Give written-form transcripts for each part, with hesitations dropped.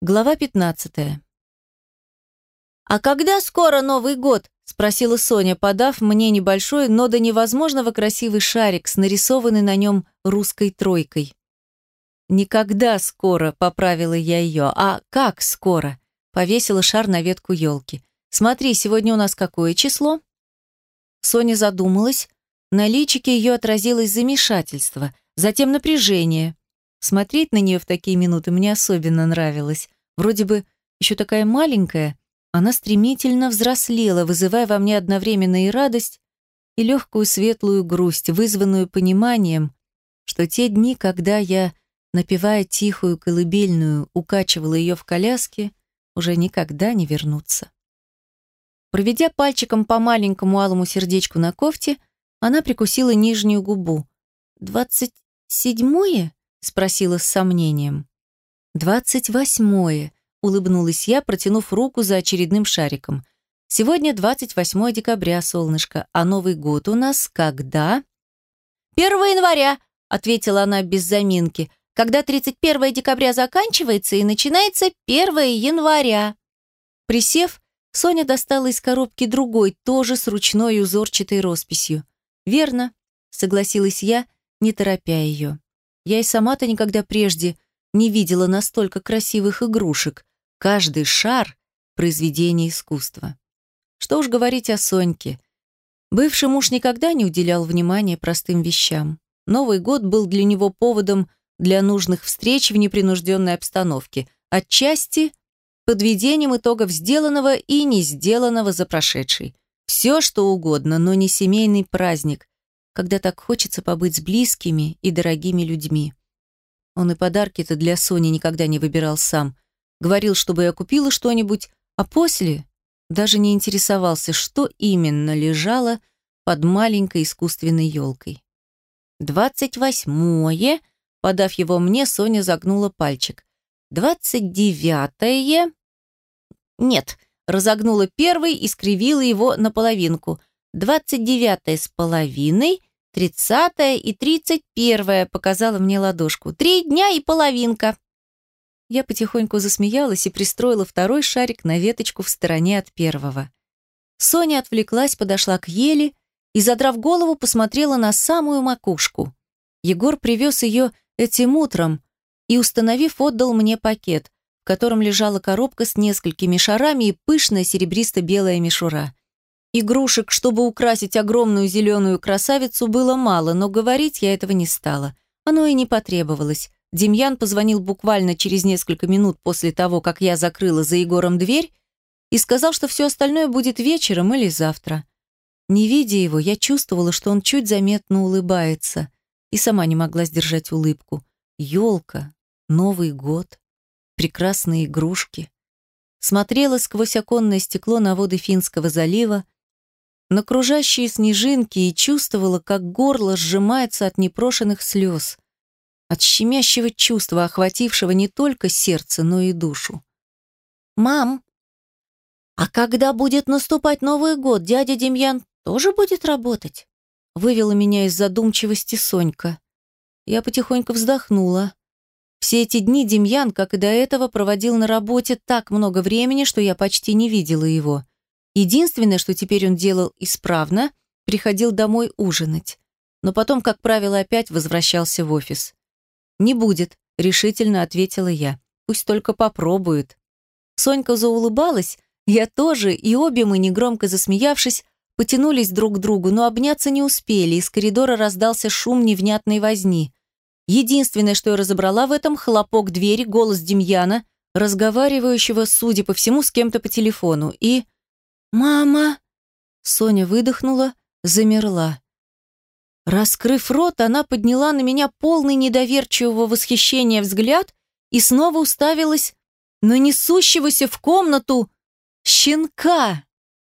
Глава 15. «А когда скоро Новый год?» – спросила Соня, подав мне небольшой, но до невозможного красивый шарик с нарисованной на нем русской тройкой. «Никогда скоро», – поправила я ее. «А как скоро?» – повесила шар на ветку елки. «Смотри, сегодня у нас какое число?» Соня задумалась. На личике ее отразилось замешательство, затем напряжение. Смотреть на нее в такие минуты мне особенно нравилось. Вроде бы еще такая маленькая, она стремительно взрослела, вызывая во мне одновременно и радость, и легкую светлую грусть, вызванную пониманием, что те дни, когда я, напевая тихую колыбельную, укачивала ее в коляске, уже никогда не вернутся. Проведя пальчиком по маленькому алому сердечку на кофте, она прикусила нижнюю губу. «27-е?» — спросила с сомнением. 28-е, улыбнулась я, протянув руку за очередным шариком. Сегодня 28 декабря, солнышко, а Новый год у нас когда? 1 января, ответила она без заминки, когда 31 декабря заканчивается и начинается 1 января. Присев, Соня достала из коробки другой, тоже с ручной узорчатой росписью. Верно, согласилась я, не торопя ее. Я и сама-то никогда прежде не видела настолько красивых игрушек. Каждый шар — произведение искусства. Что уж говорить о Соньке. Бывший муж никогда не уделял внимания простым вещам. Новый год был для него поводом для нужных встреч в непринужденной обстановке, отчасти подведением итогов сделанного и не сделанного за прошедший. Все, что угодно, но не семейный праздник, когда так хочется побыть с близкими и дорогими людьми. Он и подарки-то для Сони никогда не выбирал сам. Говорил, чтобы я купила что-нибудь, а после даже не интересовался, что именно лежало под маленькой искусственной елкой. 28-е, подав его мне, Соня загнула пальчик. 29-е... Нет, разогнула первый и скривила его наполовинку. 29-е с половиной, 30-е и 31-е, показала мне ладошку. 3 дня и половинка. Я потихоньку засмеялась и пристроила второй шарик на веточку в стороне от первого. Соня отвлеклась, подошла к ели и, задрав голову, посмотрела на самую макушку. Егор привез ее этим утром и, установив, отдал мне пакет, в котором лежала коробка с несколькими шарами и пышная серебристо-белая мишура. Игрушек, чтобы украсить огромную зеленую красавицу, было мало, но говорить я этого не стала. Оно и не потребовалось. Демьян позвонил буквально через несколько минут после того, как я закрыла за Егором дверь, и сказал, что все остальное будет вечером или завтра. Не видя его, я чувствовала, что он чуть заметно улыбается, и сама не могла сдержать улыбку. Елка, Новый год, прекрасные игрушки. Смотрела сквозь оконное стекло на воды Финского залива, на кружащие снежинки и чувствовала, как горло сжимается от непрошенных слез, от щемящего чувства, охватившего не только сердце, но и душу. «Мам, а когда будет наступать Новый год, дядя Демьян тоже будет работать?» Вывела меня из задумчивости Сонька. Я потихоньку вздохнула. Все эти дни Демьян, как и до этого, проводил на работе так много времени, что я почти не видела его. Единственное, что теперь он делал исправно, приходил домой ужинать. Но потом, как правило, опять возвращался в офис. «Не будет», — решительно ответила я. «Пусть только попробует». Сонька заулыбалась, я тоже, и обе мы, негромко засмеявшись, потянулись друг к другу, но обняться не успели, из коридора раздался шум невнятной возни. Единственное, что я разобрала в этом, хлопок двери, голос Демьяна, разговаривающего, судя по всему, с кем-то по телефону, и... «Мама!» Соня выдохнула, замерла. Раскрыв рот, она подняла на меня полный недоверчивого восхищения взгляд и снова уставилась на несущегося в комнату щенка.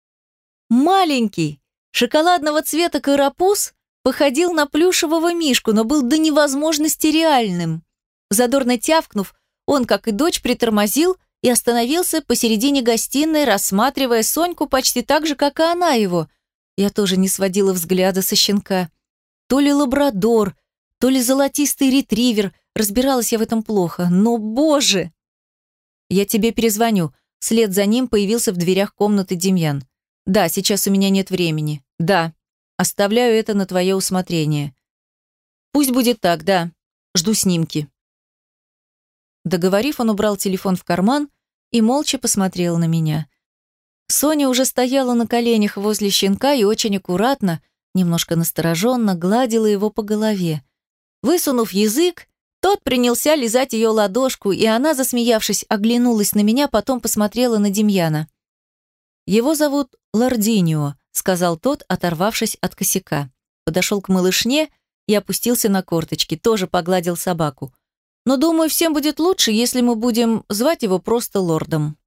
Маленький, шоколадного цвета карапуз походил на плюшевого мишку, но был до невозможности реальным. Задорно тявкнув, он, как и дочь, притормозил и остановился посередине гостиной, рассматривая Соньку почти так же, как и она его. Я тоже не сводила взгляда со щенка. То ли лабрадор, то ли золотистый ретривер, разбиралась я в этом плохо, но, боже! Я тебе перезвоню. Вслед за ним появился в дверях комнаты Демьян. Да, сейчас у меня нет времени. Да, оставляю это на твое усмотрение. Пусть будет так, да. Жду снимки. Договорив, он убрал телефон в карман и молча посмотрел на меня. Соня уже стояла на коленях возле щенка и очень аккуратно, немножко настороженно гладила его по голове. Высунув язык, тот принялся лизать ее ладошку, и она, засмеявшись, оглянулась на меня, потом посмотрела на Демьяна. «Его зовут Лординио», — сказал тот, оторвавшись от косяка. Подошел к малышне и опустился на корточки, тоже погладил собаку. «Но, думаю, всем будет лучше, если мы будем звать его просто лордом».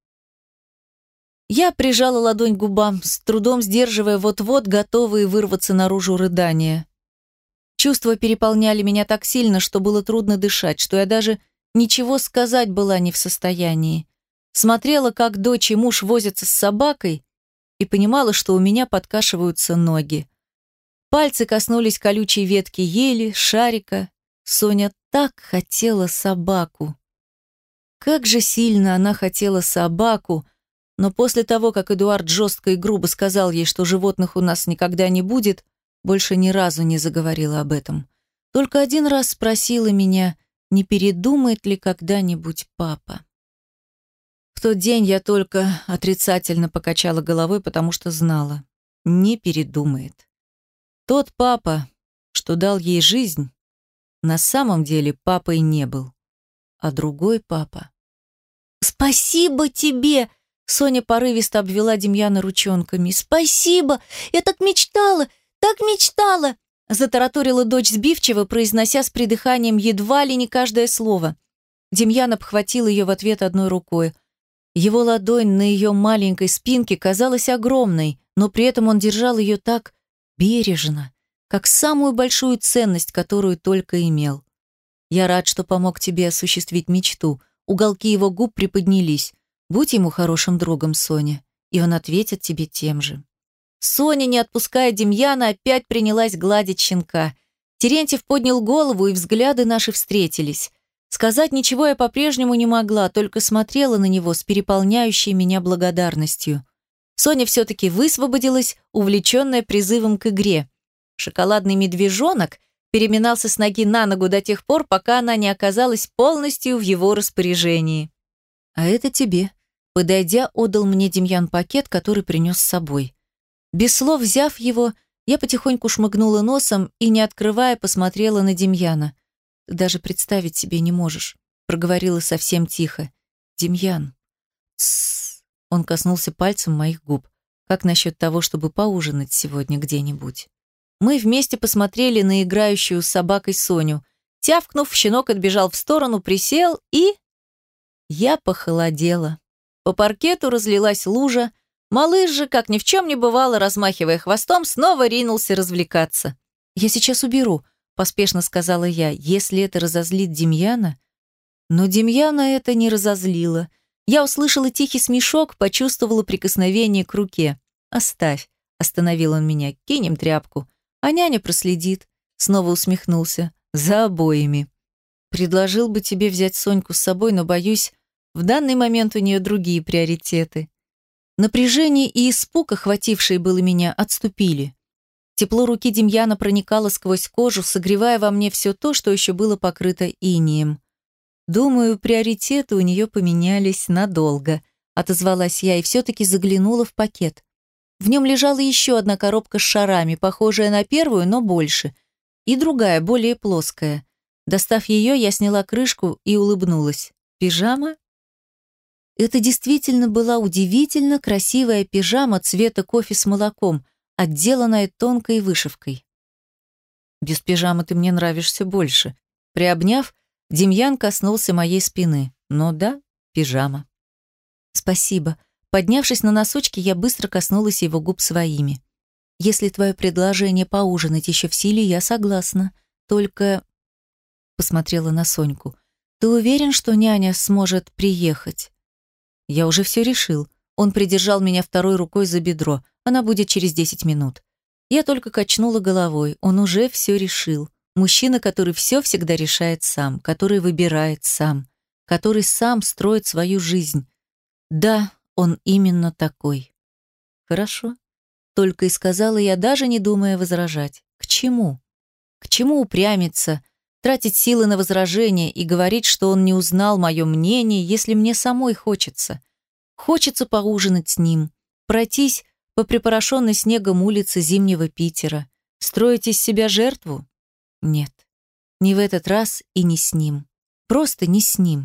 Я прижала ладонь к губам, с трудом сдерживая вот-вот готовые вырваться наружу рыдания. Чувства переполняли меня так сильно, что было трудно дышать, что я даже ничего сказать была не в состоянии. Смотрела, как дочь и муж возятся с собакой, и понимала, что у меня подкашиваются ноги. Пальцы коснулись колючей ветки ели, шарика. Соня так хотела собаку. Как же сильно она хотела собаку, но после того, как Эдуард жестко и грубо сказал ей, что животных у нас никогда не будет, больше ни разу не заговорила об этом. Только один раз спросила меня, не передумает ли когда-нибудь папа. В тот день я только отрицательно покачала головой, потому что знала, не передумает. Тот папа, что дал ей жизнь, на самом деле папой не был, а другой папа. «Спасибо тебе!» Соня порывисто обвела Демьяна ручонками. «Спасибо! Я так мечтала! Так мечтала!» Затараторила дочь сбивчиво, произнося с придыханием едва ли не каждое слово. Демьян обхватил ее в ответ одной рукой. Его ладонь на ее маленькой спинке казалась огромной, но при этом он держал ее так бережно, как самую большую ценность, которую только имел. «Я рад, что помог тебе осуществить мечту». Уголки его губ приподнялись. «Будь ему хорошим другом, Соня, и он ответит тебе тем же». Соня, не отпуская Демьяна, опять принялась гладить щенка. Терентьев поднял голову, и взгляды наши встретились. Сказать ничего я по-прежнему не могла, только смотрела на него с переполняющей меня благодарностью. Соня все-таки высвободилась, увлеченная призывом к игре. Шоколадный медвежонок переминался с ноги на ногу до тех пор, пока она не оказалась полностью в его распоряжении. «А это тебе». Подойдя, отдал мне Демьян пакет, который принес с собой. Без слов взяв его, я потихоньку шмыгнула носом и, не открывая, посмотрела на Демьяна. «Ты даже представить себе не можешь», — проговорила совсем тихо. «Демьян». «Тссс». Он коснулся пальцем моих губ. «Как насчет того, чтобы поужинать сегодня где-нибудь?» Мы вместе посмотрели на играющую с собакой Соню. Тявкнув, щенок отбежал в сторону, присел и... Я похолодела. По паркету разлилась лужа. Малыш же, как ни в чем не бывало, размахивая хвостом, снова ринулся развлекаться. «Я сейчас уберу», — поспешно сказала я, «если это разозлит Демьяна». Но Демьяна это не разозлило. Я услышала тихий смешок, почувствовала прикосновение к руке. «Оставь», — остановил он меня, — «кинем тряпку». А няня проследит. Снова усмехнулся. За обоими. Предложил бы тебе взять Соньку с собой, но, боюсь, в данный момент у нее другие приоритеты. Напряжение и испуг, охватившие было меня, отступили. Тепло руки Демьяна проникало сквозь кожу, согревая во мне все то, что еще было покрыто инеем. Думаю, приоритеты у нее поменялись надолго, отозвалась я и все-таки заглянула в пакет. В нем лежала еще одна коробка с шарами, похожая на первую, но больше, и другая, более плоская. Достав ее, я сняла крышку и улыбнулась. Пижама? Это действительно была удивительно красивая пижама цвета кофе с молоком, отделанная тонкой вышивкой. «Без пижамы ты мне нравишься больше». Приобняв, Демьян коснулся моей спины. «Но да, пижама». «Спасибо». Поднявшись на носочки, я быстро коснулась его губ своими. «Если твое предложение поужинать еще в силе, я согласна. Только...» Посмотрела на Соньку. «Ты уверен, что няня сможет приехать?» «Я уже все решил». Он придержал меня второй рукой за бедро. «Она будет через 10 минут». Я только качнула головой. Он уже все решил. Мужчина, который все всегда решает сам, который выбирает сам. который сам строит свою жизнь. Да, он именно такой. Хорошо. Только и сказала я, даже не думая возражать. К чему? К чему упрямиться, тратить силы на возражение и говорить, что он не узнал мое мнение, если мне самой хочется? Хочется поужинать с ним, пройтись по припорошенной снегом улице зимнего Питера, строить из себя жертву? Нет, не в этот раз и не с ним. Просто не с ним.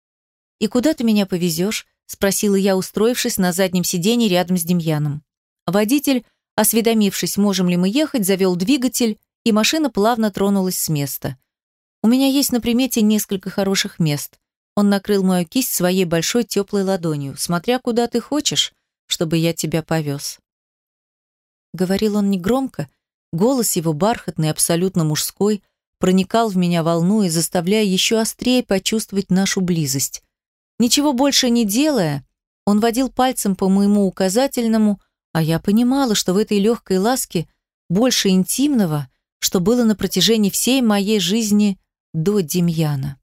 «И куда ты меня повезешь?» — спросила я, устроившись на заднем сиденье рядом с Демьяном. Водитель, осведомившись, можем ли мы ехать, завел двигатель, и машина плавно тронулась с места. «У меня есть на примете несколько хороших мест». Он накрыл мою кисть своей большой теплой ладонью. «Смотря куда ты хочешь, чтобы я тебя повез». Говорил он негромко, голос его бархатный, абсолютно мужской, проникал в меня, волнуя, заставляя еще острее почувствовать нашу близость. Ничего больше не делая, он водил пальцем по моему указательному, а я понимала, что в этой легкой ласке больше интимного, что было на протяжении всей моей жизни до Демьяна.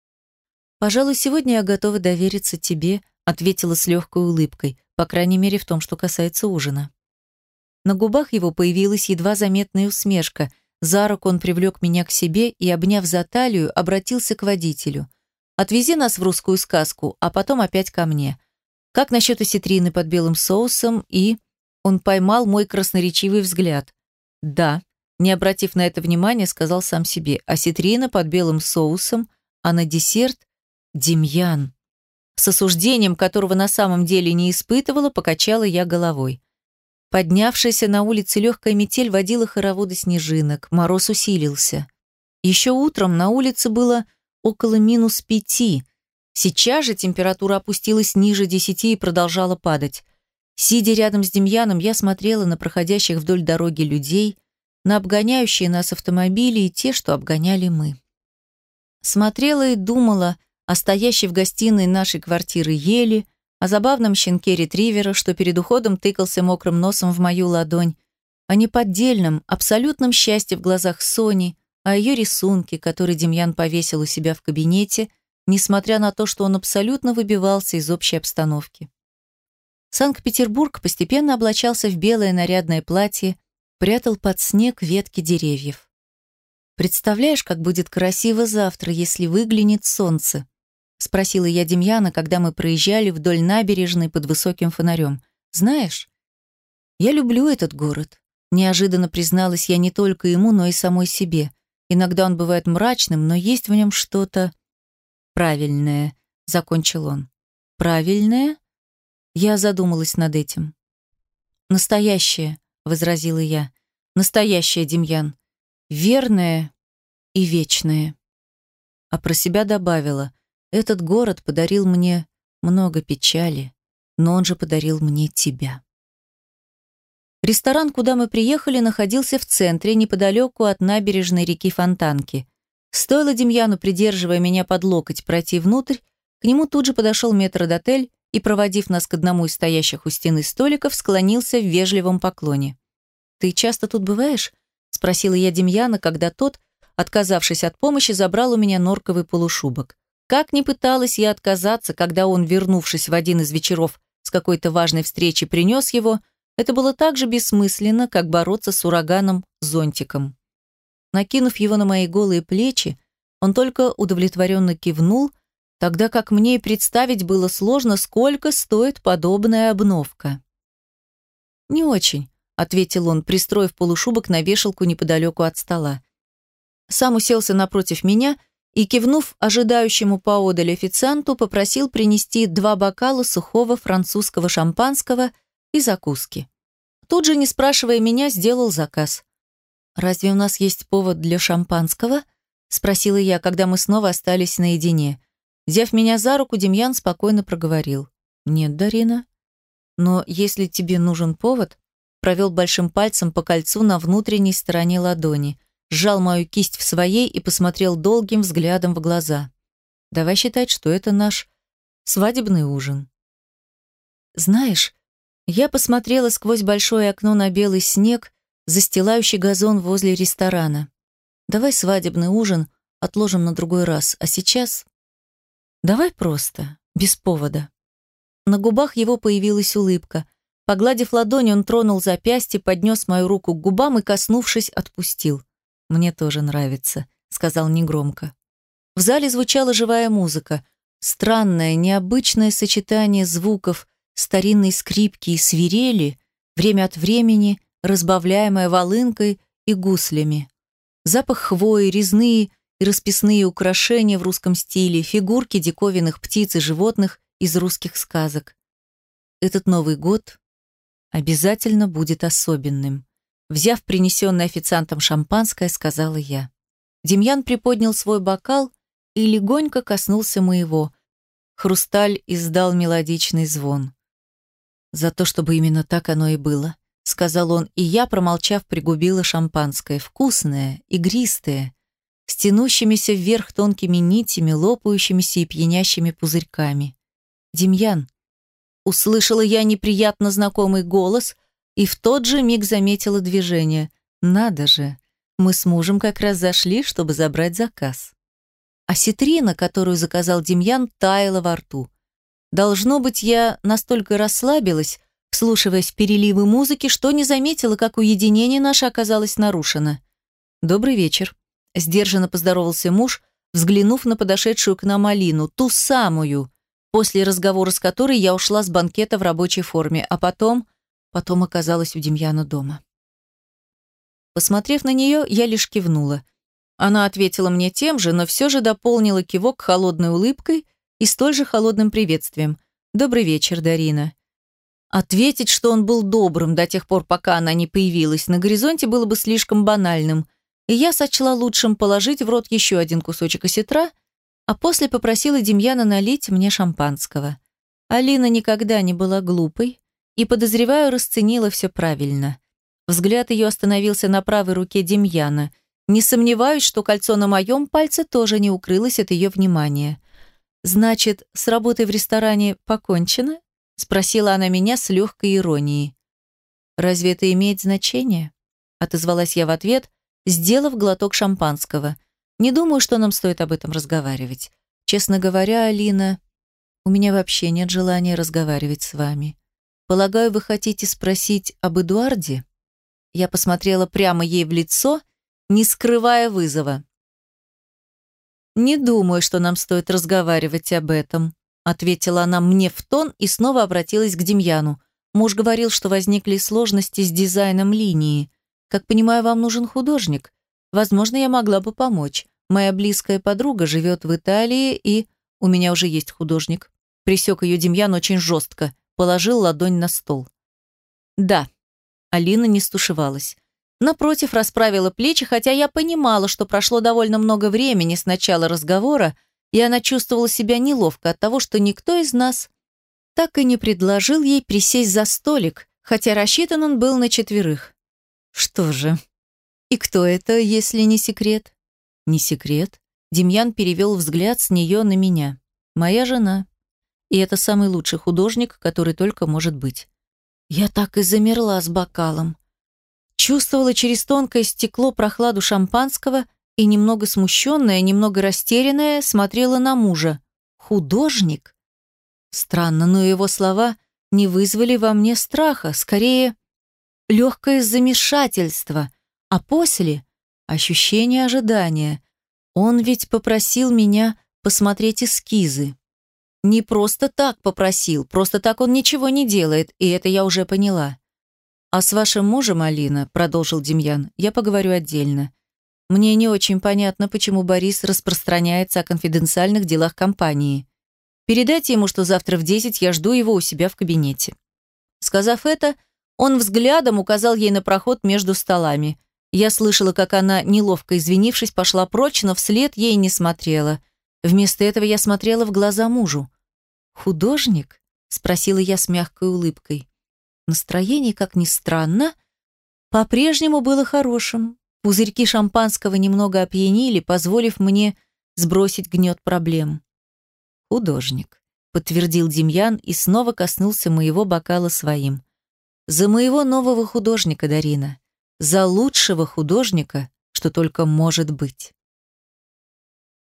«Пожалуй, сегодня я готова довериться тебе», ответила с легкой улыбкой, по крайней мере в том, что касается ужина. На губах его появилась едва заметная усмешка. За руку он привлек меня к себе и, обняв за талию, обратился к водителю. «Отвези нас в русскую сказку, а потом опять ко мне. Как насчет осетрины под белым соусом и...» Он поймал мой красноречивый взгляд. «Да», не обратив на это внимания, сказал сам себе, осетрина под белым соусом, а на десерт — Демьян. С осуждением, которого на самом деле не испытывала, покачала я головой. Поднявшаяся на улице легкая метель водила хороводы снежинок, мороз усилился. Еще утром на улице было около -5. Сейчас же температура опустилась ниже 10 и продолжала падать. Сидя рядом с Демьяном, я смотрела на проходящих вдоль дороги людей, на обгоняющие нас автомобили и те, что обгоняли мы. Смотрела и думала о стоящей в гостиной нашей квартиры ели, о забавном щенке ретривера, что перед уходом тыкался мокрым носом в мою ладонь, о неподдельном, абсолютном счастье в глазах Сони, о ее рисунке, который Демьян повесил у себя в кабинете, несмотря на то, что он абсолютно выбивался из общей обстановки. Санкт-Петербург постепенно облачался в белое нарядное платье, прятал под снег ветки деревьев. «Представляешь, как будет красиво завтра, если выглянет солнце?» — спросила я Демьяна, когда мы проезжали вдоль набережной под высоким фонарем. «Знаешь, я люблю этот город», — неожиданно призналась я не только ему, но и самой себе. Иногда он бывает мрачным, но есть в нем что-то правильное, — закончил он. «Правильное?» Я задумалась над этим. «Настоящее», — возразила я. «Настоящее, Демьян. Верное и вечное». А про себя добавила: «Этот город подарил мне много печали, но он же подарил мне тебя». Ресторан, куда мы приехали, находился в центре, неподалеку от набережной реки Фонтанки. Стоило Демьяну, придерживая меня под локоть, пройти внутрь, к нему тут же подошел метрдотель и, проводив нас к одному из стоящих у стены столиков, склонился в вежливом поклоне. «Ты часто тут бываешь?» — спросила я Демьяна, когда тот, отказавшись от помощи, забрал у меня норковый полушубок. Как ни пыталась я отказаться, когда он, вернувшись в один из вечеров с какой-то важной встречи, принес его, это было так же бессмысленно, как бороться с ураганом зонтиком. Накинув его на мои голые плечи, он только удовлетворенно кивнул, тогда как мне и представить было сложно, сколько стоит подобная обновка. «Не очень», — ответил он, пристроив полушубок на вешалку неподалеку от стола. Сам уселся напротив меня и, кивнув ожидающему поодаль официанту, попросил принести 2 бокала сухого французского шампанского и закуски. Тут же, не спрашивая меня, сделал заказ. «Разве у нас есть повод для шампанского?» — спросила я, когда мы снова остались наедине. Взяв меня за руку, Демьян спокойно проговорил: «Нет, Дарина. Но если тебе нужен повод...» Провел большим пальцем по кольцу на внутренней стороне ладони, сжал мою кисть в своей и посмотрел долгим взглядом в глаза. «Давай считать, что это наш свадебный ужин». «Знаешь...» Я посмотрела сквозь большое окно на белый снег, застилающий газон возле ресторана. «Давай свадебный ужин отложим на другой раз, а сейчас...» Давай просто, без повода. На губах его появилась улыбка. Погладив ладонь, он тронул запястье, поднес мою руку к губам и, коснувшись, отпустил. «Мне тоже нравится», — сказал негромко. В зале звучала живая музыка. Странное, необычное сочетание звуков старинной скрипки и свирели, время от времени разбавляемое волынкой и гуслями. Запах хвои, резные и расписные украшения в русском стиле, фигурки диковинных птиц и животных из русских сказок. Этот Новый год обязательно будет особенным. Взяв принесенное официантом шампанское, сказала я. Демьян приподнял свой бокал и легонько коснулся моего. Хрусталь издал мелодичный звон. «За то, чтобы именно так оно и было», — сказал он, и я, промолчав, пригубила шампанское. Вкусное, игристое, с тянущимися вверх тонкими нитями, лопающимися и пьянящими пузырьками. «Демьян», — услышала я неприятно знакомый голос и в тот же миг заметила движение. «Надо же, мы с мужем как раз зашли, чтобы забрать заказ». Осетрина, которую заказал Демьян, таяла во рту. Должно быть, я настолько расслабилась, вслушиваясь в переливы музыки, что не заметила, как уединение наше оказалось нарушено. «Добрый вечер», — сдержанно поздоровался муж, взглянув на подошедшую к нам Алину, ту самую, после разговора с которой я ушла с банкета в рабочей форме, а потом оказалась у Демьяна дома. Посмотрев на нее, я лишь кивнула. Она ответила мне тем же, но все же дополнила кивок холодной улыбкой и столь же холодным приветствием. «Добрый вечер, Дарина». Ответить, что он был добрым до тех пор, пока она не появилась, на горизонте было бы слишком банальным, и я сочла лучшим положить в рот еще один кусочек осетра, а после попросила Демьяна налить мне шампанского. Алина никогда не была глупой и, подозреваю, расценила все правильно. Взгляд ее остановился на правой руке Демьяна. Не сомневаюсь, что кольцо на моем пальце тоже не укрылось от ее внимания. «Значит, с работой в ресторане покончено?» — спросила она меня с легкой иронией. «Разве это имеет значение?» — отозвалась я в ответ, сделав глоток шампанского. «Не думаю, что нам стоит об этом разговаривать. Честно говоря, Алина, у меня вообще нет желания разговаривать с вами. Полагаю, вы хотите спросить об Эдуарде?» Я посмотрела прямо ей в лицо, не скрывая вызова. «Не думаю, что нам стоит разговаривать об этом», ответила она мне в тон и снова обратилась к Демьяну. «Муж говорил, что возникли сложности с дизайном линии. Как понимаю, вам нужен художник. Возможно, я могла бы помочь. Моя близкая подруга живет в Италии, и у меня уже есть художник». Пресек ее Демьян очень жестко, положил ладонь на стол. «Да». Алина не стушевалась. Напротив, расправила плечи, хотя я понимала, что прошло довольно много времени с начала разговора, и она чувствовала себя неловко от того, что никто из нас так и не предложил ей присесть за столик, хотя рассчитан он был на 4. «Что же? И кто это, если не секрет?» «Не секрет». Демьян перевел взгляд с нее на меня. «Моя жена. И это самый лучший художник, который только может быть». Я так и замерла с бокалом. Чувствовала через тонкое стекло прохладу шампанского и, немного смущенная, немного растерянная, смотрела на мужа. «Художник?» Странно, но его слова не вызвали во мне страха, скорее легкое замешательство, а после — ощущение ожидания. Он ведь попросил меня посмотреть эскизы. Не просто так попросил, просто так он ничего не делает, и это я уже поняла. «А с вашим мужем, Алина, — продолжил Демьян, — я поговорю отдельно. Мне не очень понятно, почему Борис распространяется о конфиденциальных делах компании. Передайте ему, что завтра в 10 я жду его у себя в кабинете». Сказав это, он взглядом указал ей на проход между столами. Я слышала, как она, неловко извинившись, пошла прочь, но вслед ей не смотрела. Вместо этого я смотрела в глаза мужу. «Художник?» — спросила я с мягкой улыбкой. Настроение, как ни странно, по-прежнему было хорошим. Пузырьки шампанского немного опьянили, позволив мне сбросить гнет проблем. «Художник», — подтвердил Демьян и снова коснулся моего бокала своим. «За моего нового художника, Дарина. За лучшего художника, что только может быть».